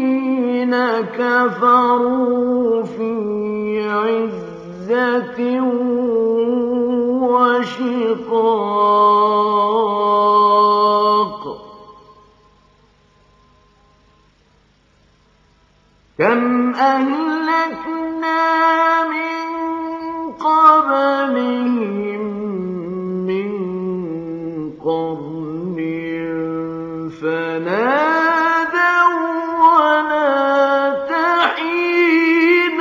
الذين كفروا في عزة وشقاق كم أهلكنا من قبلهم من قرن فنادوا ولا تحين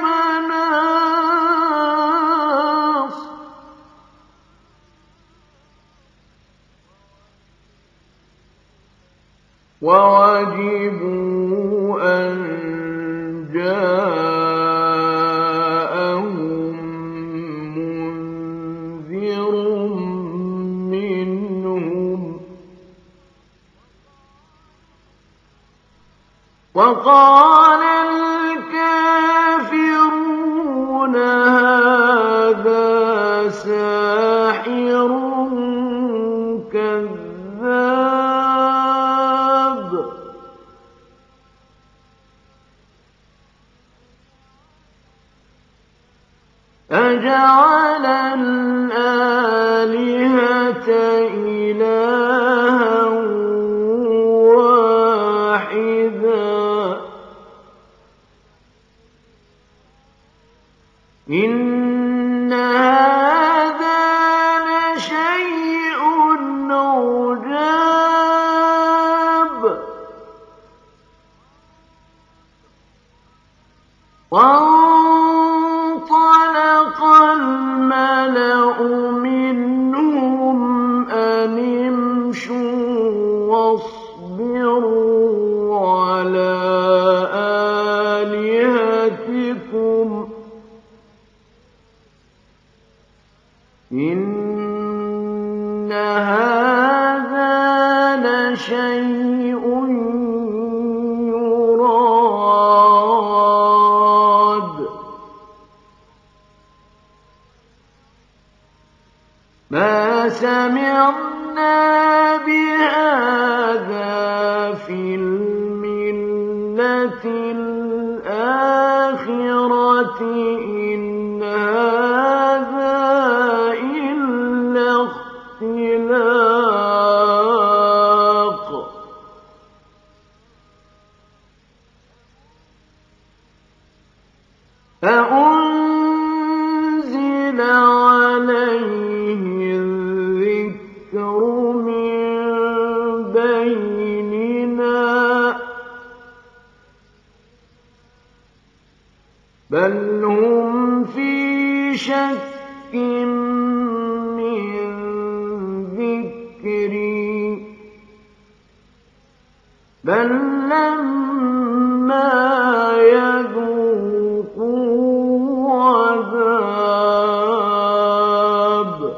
مناص وعجبوا أن جاءهم منذر منهم وقال الكافرون هذا ساحر كذاب أجعل الآلهة إلها واحدا إن هذا لشيء عجاب وانطلق الملأ منهم أن امشوا واصبروا على آلهتكم إن هذا لشيء يراد ما سمعنا بهذا في الملة الآخرة إن هذا إلا اختلاق أأنزل عليه الذكر من بيننا بل هم في شك من ذكري بل لما يذوقوا عذاب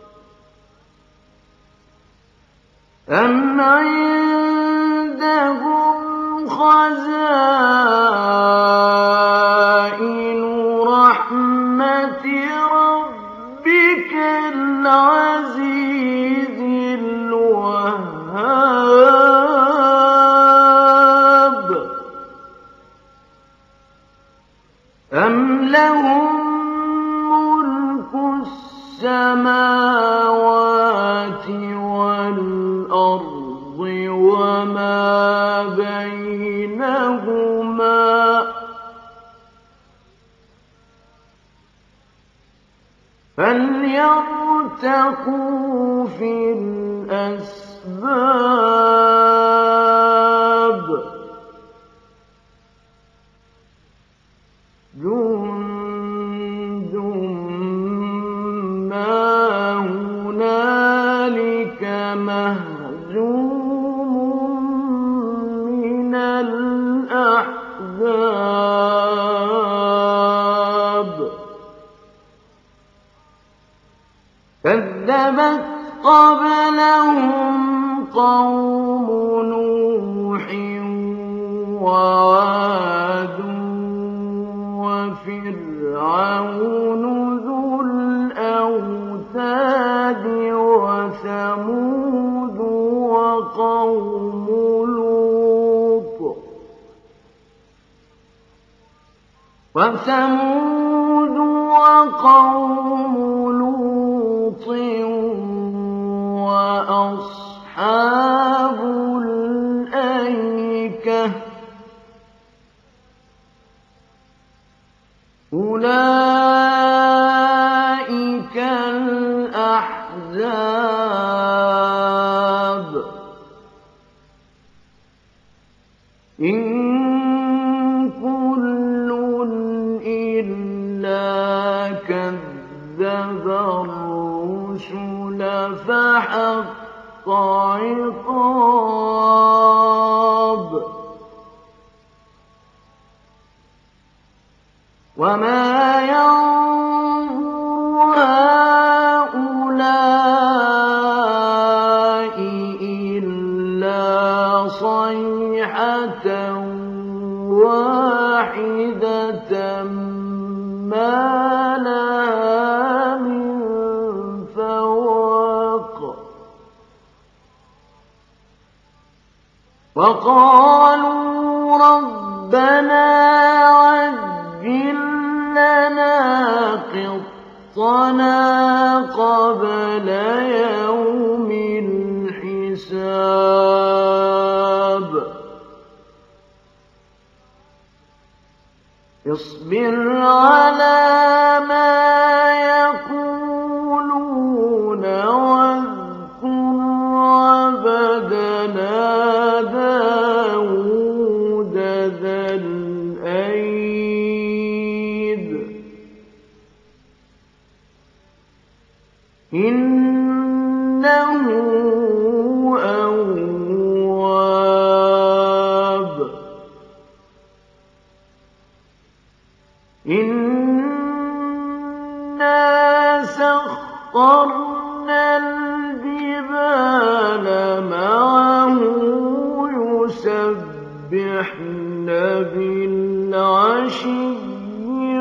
أم عندهم خزائن رحمة ربك العزيز الوهاب أم لهم ملك السماوات والأرض وما بينهما فليرتقوا في الأسباب جند ما هنالك مهزوم من الأحزاب كذبت قبلهم قوم نوح وعاد وفرعون ذو الأوتاد وثمود وقوم لوط وثمود وقوم لوط وأصحاب الأيكة أولئك الأحزاب إن كل إلا كذب الرسل فحق عقاب وما ينظر هؤلاء إلا صيحة واحدة ما لها من فواق وقالوا ربنا عجل لنا قطنا قبل يوم الحساب اصبر على ما يقولون واذكر عبدنا داود ذا الأيد إنه أواب إنا سخرنا الجبال معه يسبحن بالعشي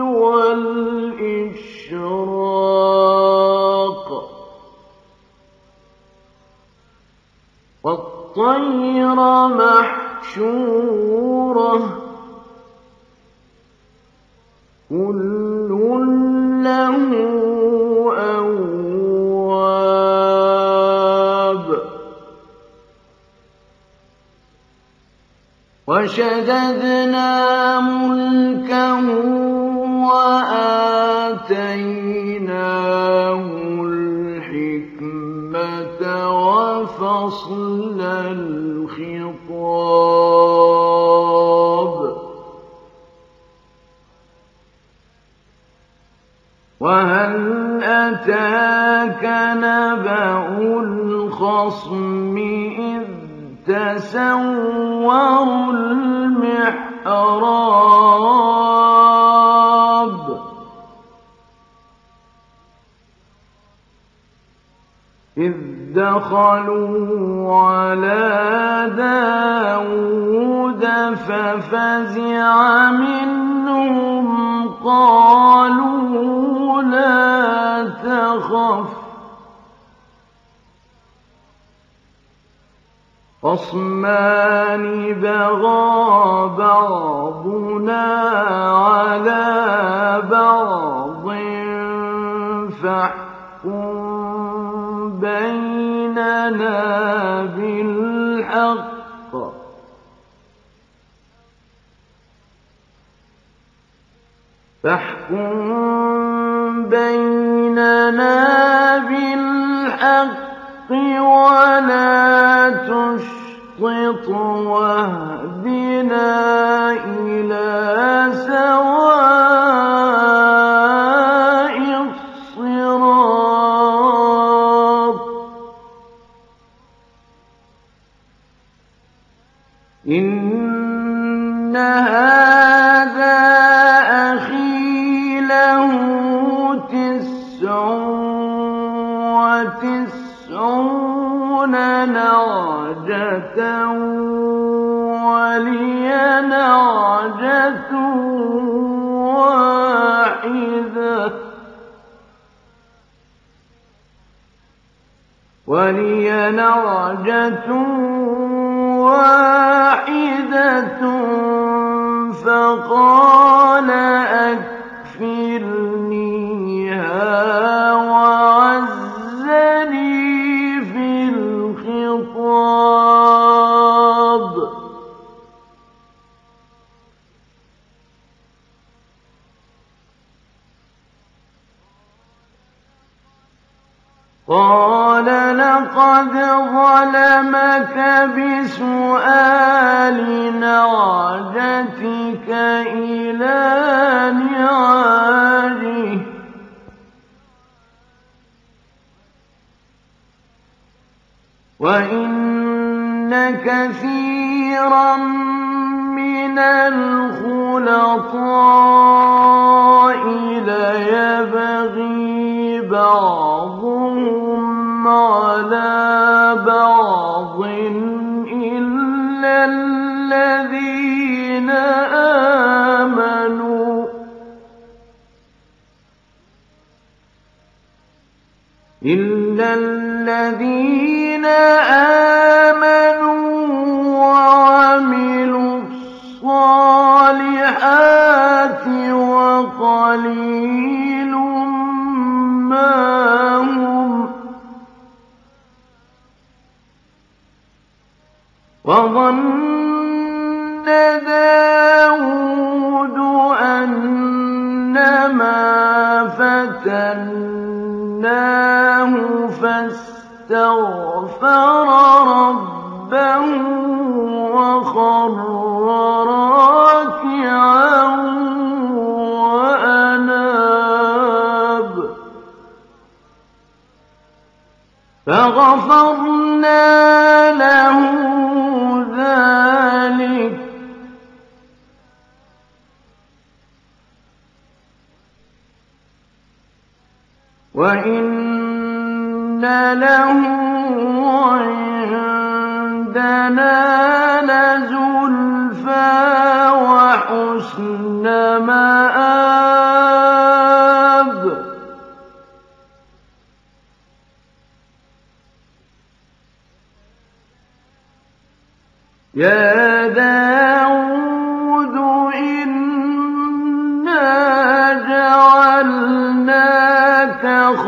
والإشراق والطير محشورة كل له أواب وشددنا ملكه وآتيناه الحكمة وفصل الخطاب وهل أتاك نبأ الخصم إذ تسوروا المحراب إذ دخلوا على داود ففزع منهم قالوا لا تخف خصمان بغى بعضنا على بعض فاحكم بيننا بالحق ولا تشطط واهدنا إلى سواء الصراط إن هذا أخي له 99 نعجة ولي نعجة واحدة فقال قال لقد ظلمك بسؤال نعجتك إلى نعاجه وإن كثيرا من الخلطاء ليبغي بعضهم على بعض إلا الذين آمنوا وعملوا الصالحات وقليل ما هم وظن داود أنما فتناه فاستغفر ربه وخر راكعا وأناب فغفرنا له ذلك وإن له عندنا لزلفى وحسن مآب يا داود إنا جعلناك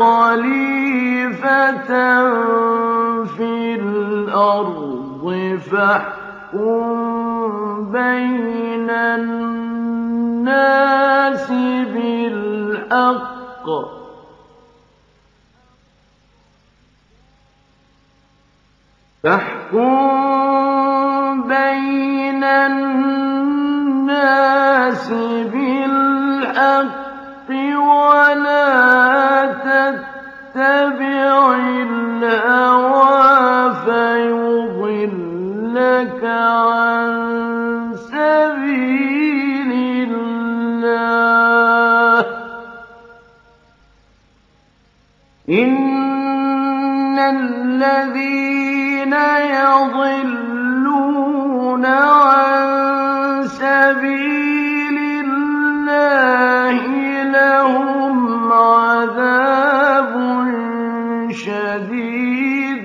خليفة في الأرض فاحكم بين الناس بالحق ولا تتبع الهوى فيضلك عن سبيل الله إن الذين يضلون عن سبيل الله لهم عذاب شديد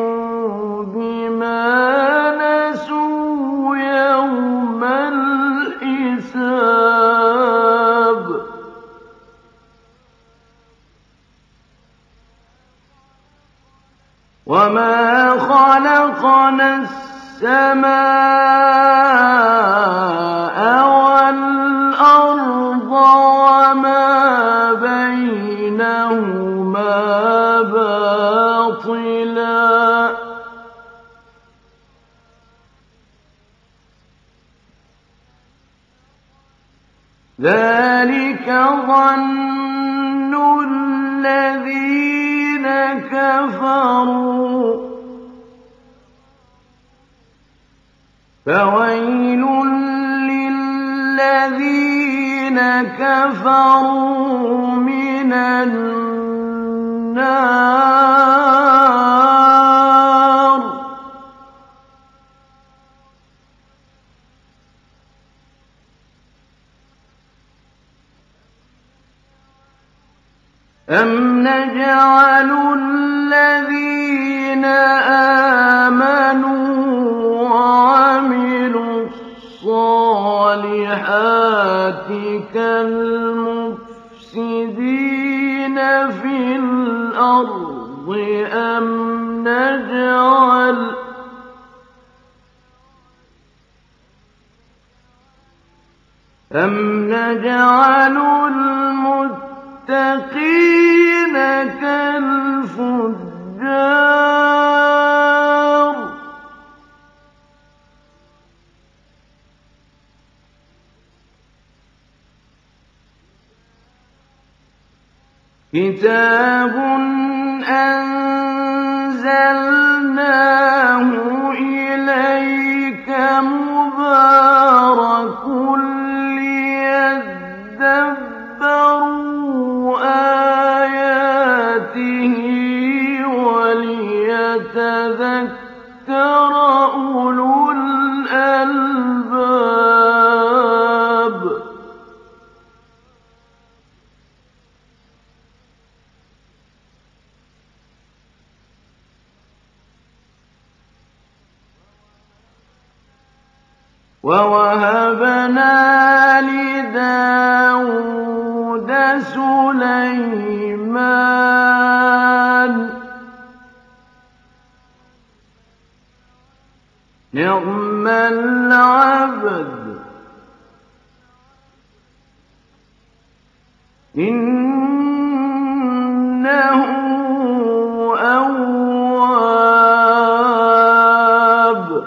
بما نسوا يوم الحساب وما خلقنا السماء والأرض وما بينهما باطلا ذلك ظن الذين كفروا فويل للذين كفروا من النار أم نجعل الذين آمنوا وعملوا الصالحات كالمفسدين في الأرض أم نجعل المتقين كالفجار كتاب أنزلناه إليك مبارك ليدبروا آياته وليتذكر أولو الألباب. ووهبنا لداود سليمان نعم العبد إنه أواب.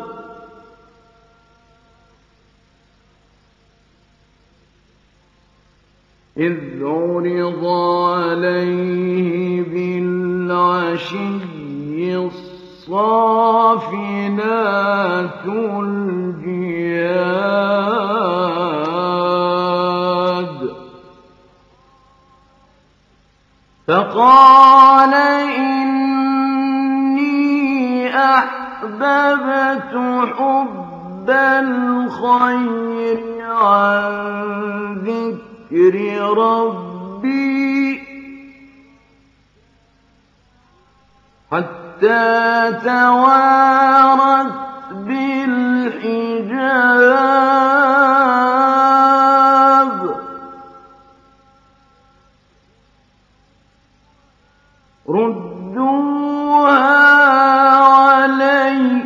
إذ عرض عليه بالعشي الصافنات الجياد فقال إني أحببت حب الخير عن ذكر ربي حتى توارت بالحجاب ردوها علي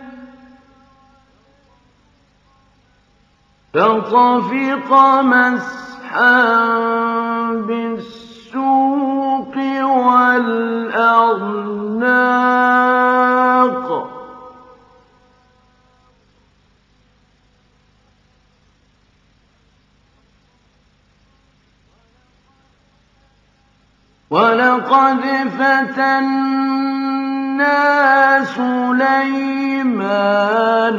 فطفق مسحا بالسوق والأعناق ولقد فتنا سليمان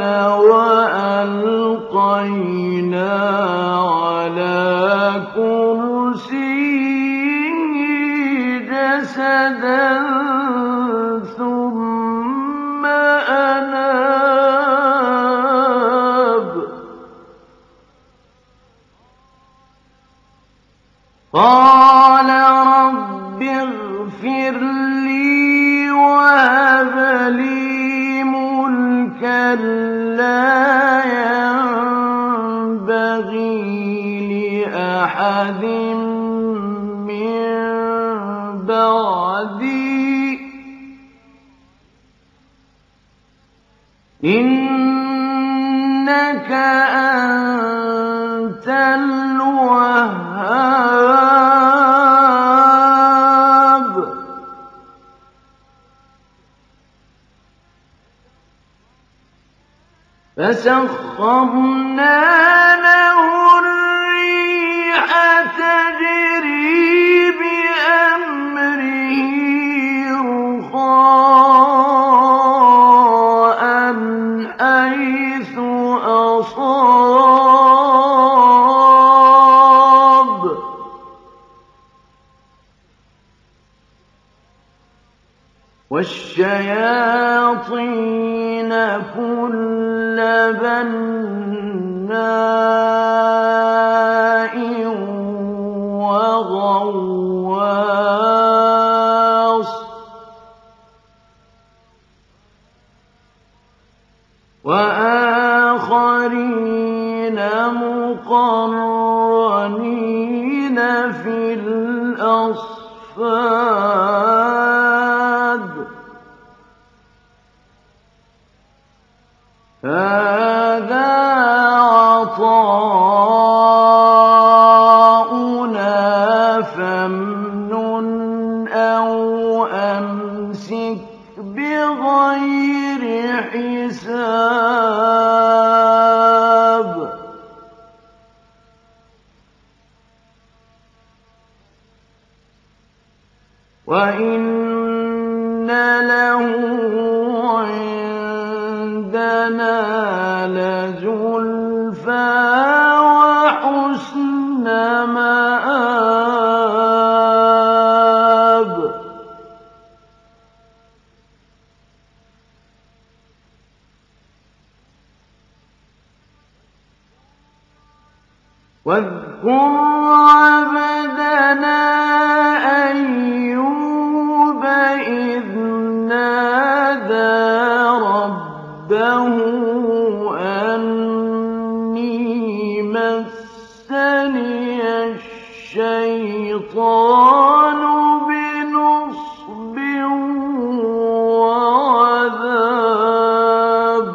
وألقينا على كرسيه جسدا ثم أناب قال رب اغفر لي وهب لي ملكا لا ينبغي لأحد من بعدي إنك أنت الوهاب. فسخرنا له الريح تجري بأمره رخاء حيث أصاب والشياطين كل بناء وغواص وآخرين مقرنين في الأصفاد هذا عطاؤنا فامنن أو أمسك بغير حساب وَإِنَّ لَهُ عِندَنَا لَزُلْفَىٰ وَحُسْنَ مَآبٍ وَاذْكُرْ عَبْدَنَا أَيُّوبَ إِذْ نَادَىٰ رَبَّهُ أَنِّي مَسَّنِيَ الشَّيْطَانُ بِنُصْبٍ وَعَذَابٍ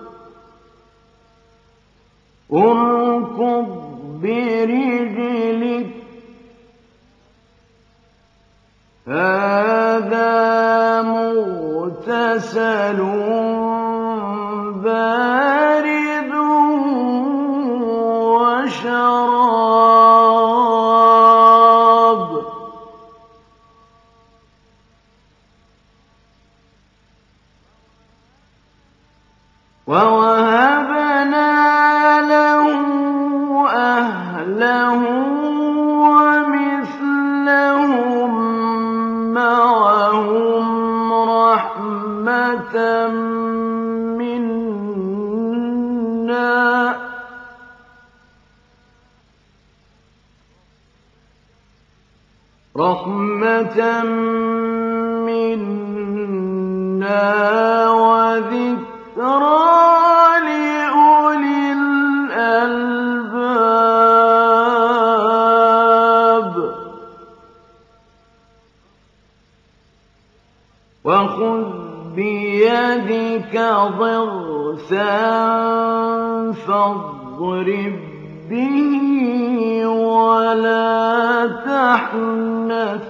ارْكُضْ بِرِجْلِكَ ۖ هَٰذَا مُغْتَسَلٌ بَارِدٌ وَشَرَابٌ وَوَهَبْنَا لَهُ أَهْلَهُ وَمِثْلَهُم مَّعَهُمْ رَحْمَةً مِّنَّا وَذِكْرَىٰ لِأُولِي الْأَلْبَابِ وَخُذْ بِيَدِكَ ضِغْثًا فَاضْرِب بِّهِ وَلَا تَحْنَثْ ۗ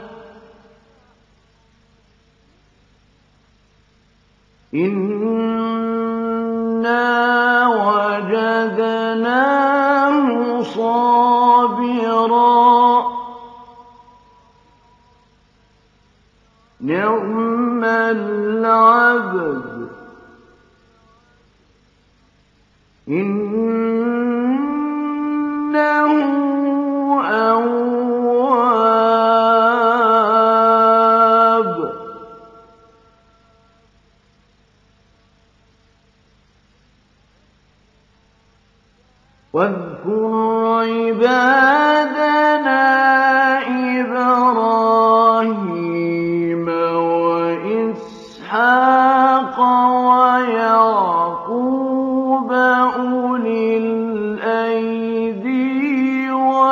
إِنَّا وَجَدْنَاهُ صَابِرًا ۚ نِّعْمَ الْعَبْدُ ۖ إِنَّهُ أَوَّابٌ وَاذْكُرْ عِبَادَنَا إِبْرَاهِيمَ وَإِسْحَاقَ وَيَعْقُوبَ أُولِي الْأَيْدِي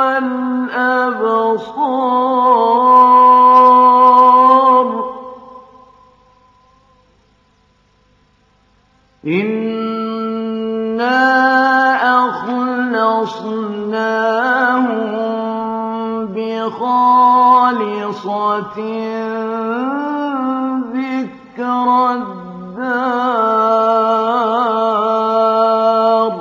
وَالْأَبْصَارِ إِنَّا أَخْلَصْنَاهُم بِخَالِصَةٍ ذِكْرَى الدَّارِ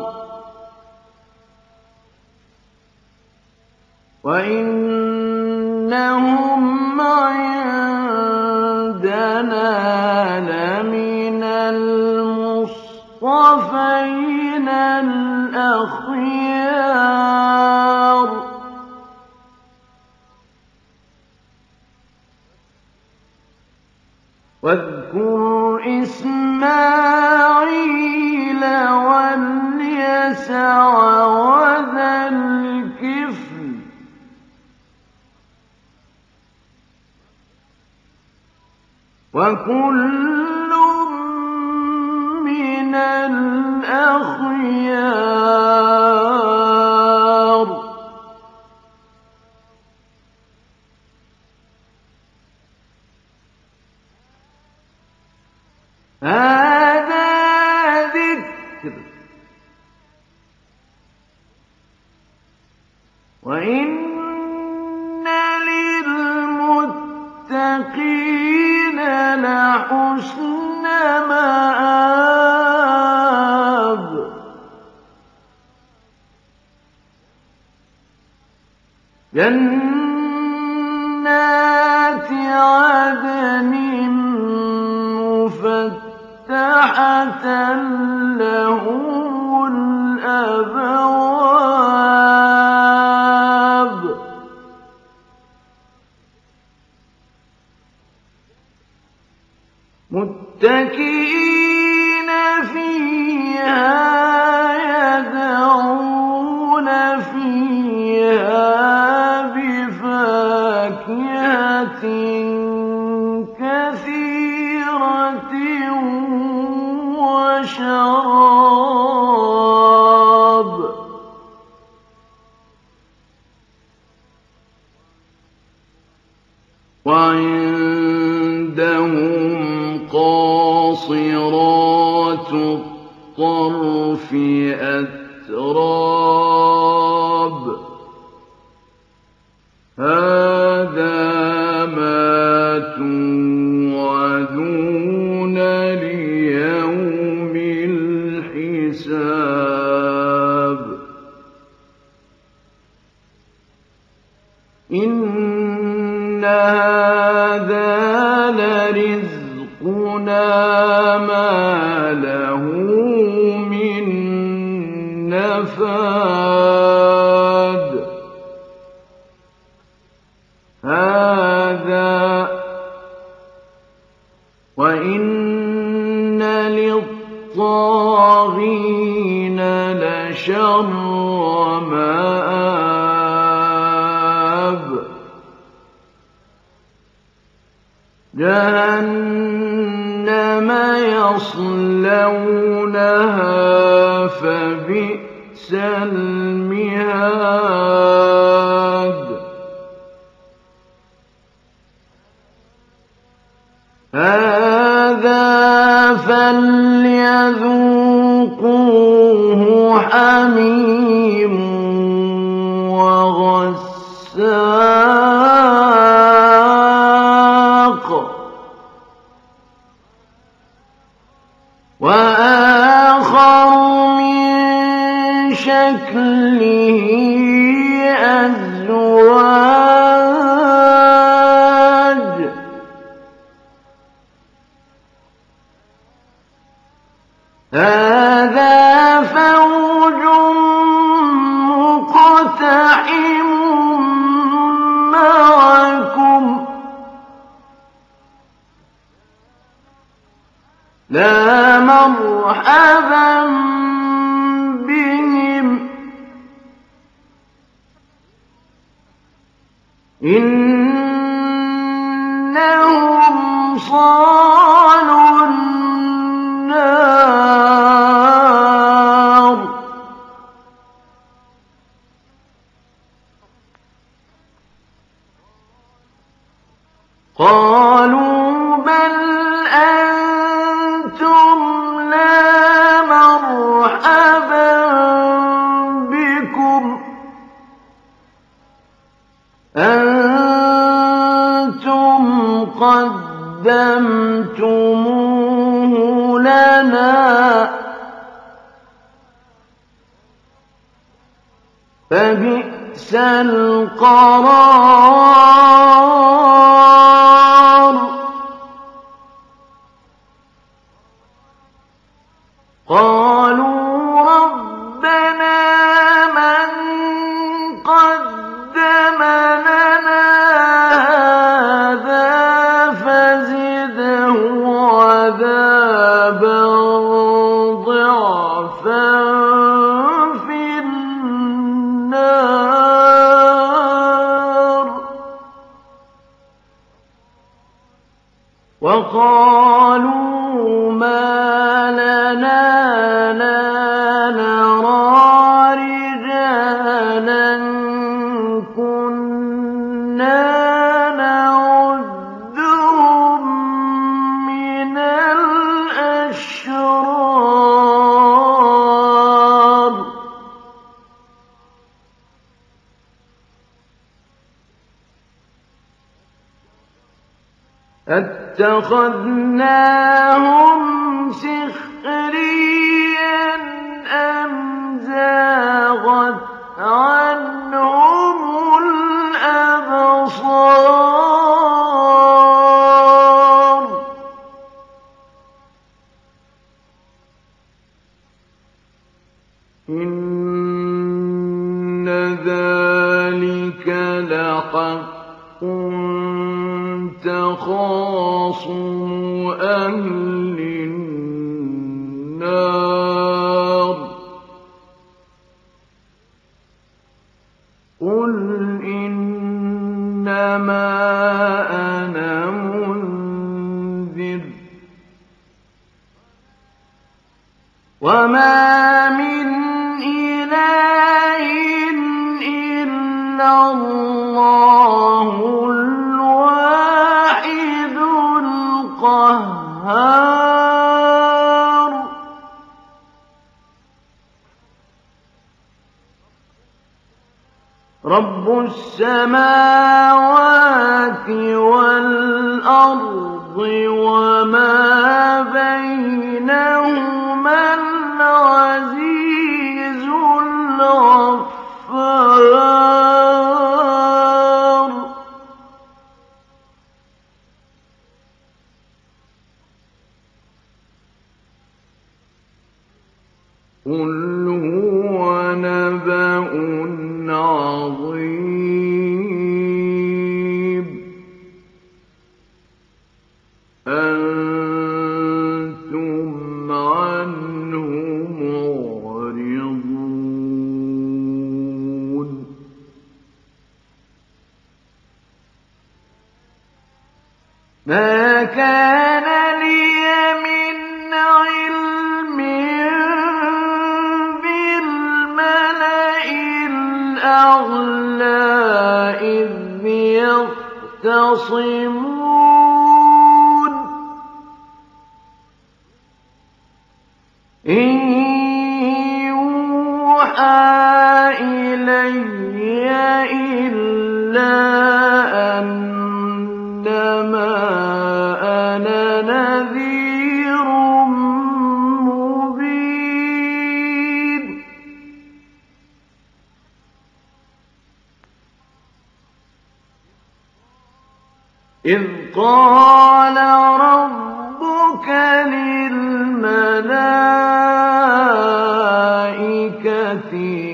وَإِنَّهُمْ عِندَنَا لَمِنَ الْمُصْطَفَيْنَ الْأَخْيَارِ وَاذْكُرْ إِسْمَاعِيلَ وَالْيَسَعَ وَذَا الْكِفْلِ ۖ وَكُلٌّ مِّنَ الْأَخْيَارِ هَٰذَا ذِكْرٌ ۚ وَإِنَّ لِلْمُتَّقِينَ لَحُسْنَ مَآبٍ جَنَّاتِ عدن مفتحة لهم الأبواب متكئين فيها يدعون فيها بفاكهة كثيرة وشراب وعندهم قاصرات الطرف أتراب هذا ما توعدون ليوم الحساب إن هذا لرزقنا ما له من نفاد هذا وإن للطاغين لشر مآب جهنم يصلونها فبئس المهاد هذا فليذوقوه حميم وغساق وآخر من شكله أزواج هذا فوج مقتحم معكم لا مرحبا بهم إنهم صالوا النار قالوا بل أنتم لا مرحبا بكم أنتم قدمتموه لنا فبئس القرار قالوا ربنا من قدم لنا هذا فزده عذابا ضعفا في النار وقالوا ما لنا لا نرى رجالا كنا نعدهم من الأشرار أتخذناهم سخريا أم زاغت عنهم الأبصار ذلك لحق تخاصم أهل النار قل إنما أنا منذر وما من إله إلا الله الواحد القهار رب السماوات والأرض وما بينهما العزيز الغفار قل هو نبأ عظيم أنتم عنه معرضون ما كان لي من علم بالملأ الأعلى إذ يختصمون إن يوحى إلي إلا أنما أنا نذير مبين إذ قال ربك للملائكة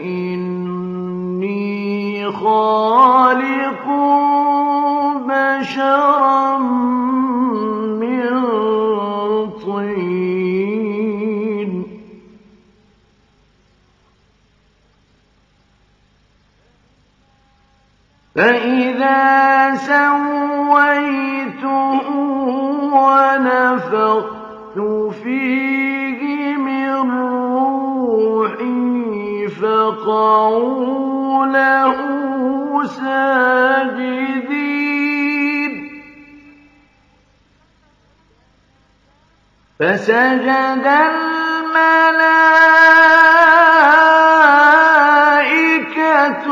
إني خالق بشرا من طين فإذا سويته ونفخت فيه من روحي فقعوا له ساجدين فسجد الملائكة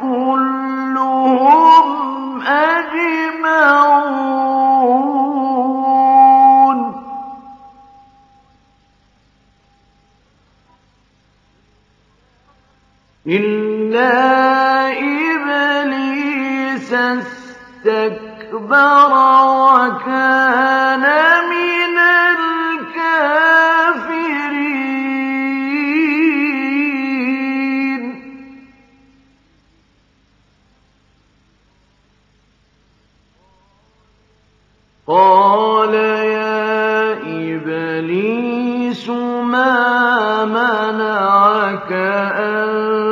كلهم أجمعون إلا إبليس استكبر وكان من الكافرين قال يا إبليس ما منعك أن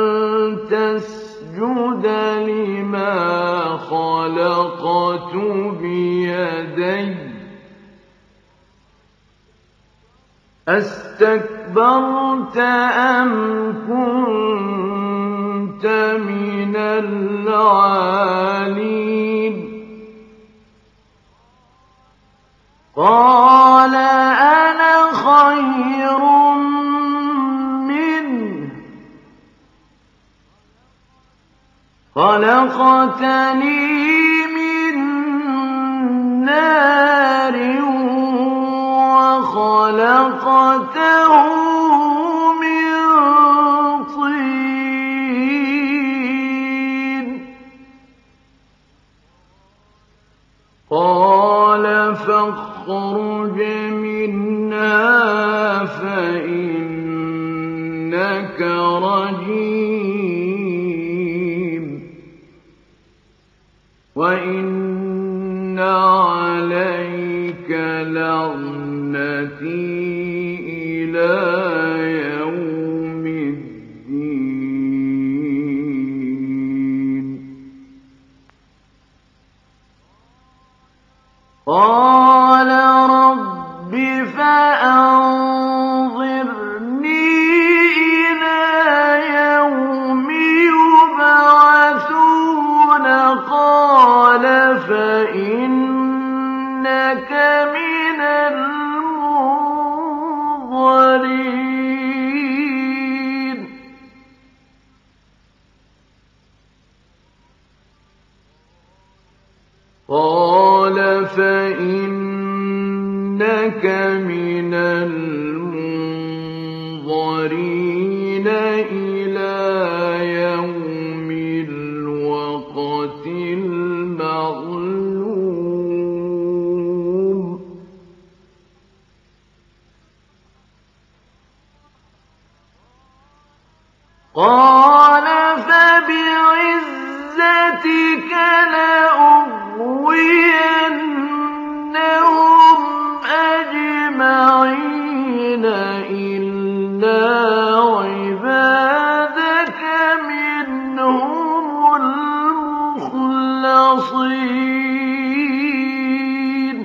تسجد لما خلقت بيدي أستكبرت أم كنت من العالين قال أنا خير منه خلقتني من نار وخلقته من طين قال فاخرج منها فإنك رجيم وَإِنَّ عَلَيْكَ لَعْنَتِي إِلَىٰ يَوْمِ الدِّينِ قَالَ رَبِّ فَأَنظِرْنِي إِلَىٰ يَوْمِ يُبْعَثُونَ قَالَ فَإِنَّكَ مِنَ الْمُنظَرِينَ قَالَ فَإِنَّكَ مِنَ الْمُنظَرِينَ إِلَىٰ يَوْمِ الْوَقْتِ الْمَعْلُومِ قَالَ فَبِعِزَّتِكَ لَأُغْوِيَنَّهُمْ أَجْمَعِينَ إِلَّا عِبَادَكَ مِنْهُمُ الْمُخْلَصِينَ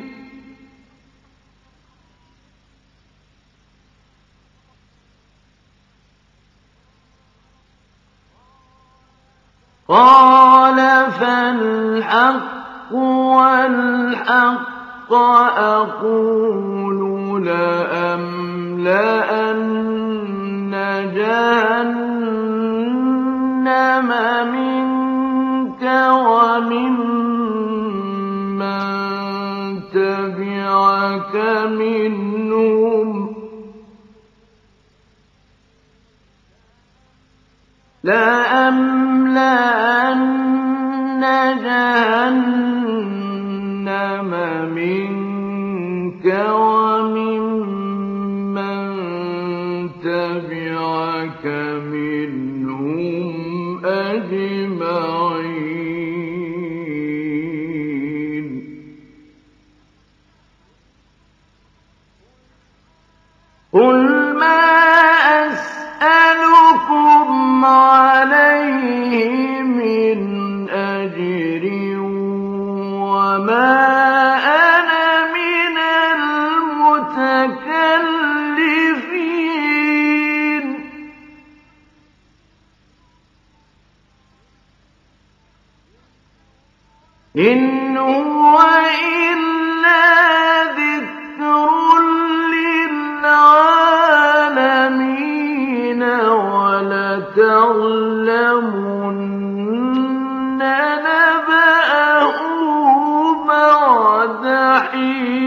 قَالَ فَالْحَقُّ وَالْحَقَّ أَقُولُ لَأَمْلَأَنَّ جَهَنَّمَ مِنكَ وَمِمَّن تَبِعَكَ مِنْهُمْ لَأَمْلَأَنَّ جَهَنَّمَ مِنكَ وَمِمَّن تَبِعَكَ مِنْهُمْ أَجْمَعِينَ قُلْ مَا أَسْأَلُكُمْ عَلَيْهِ مِنْ أَجْرٍ وَمَا أَنَا مِنَ الْمُتَكَلِّفِينَ إِنْ هُوَ إِلَّا ذِكْرٌ لِّلْعَالَمِينَ وَلَتَعْلَمُنَّ نَبَأَهُ بَعْدَ حِينٍ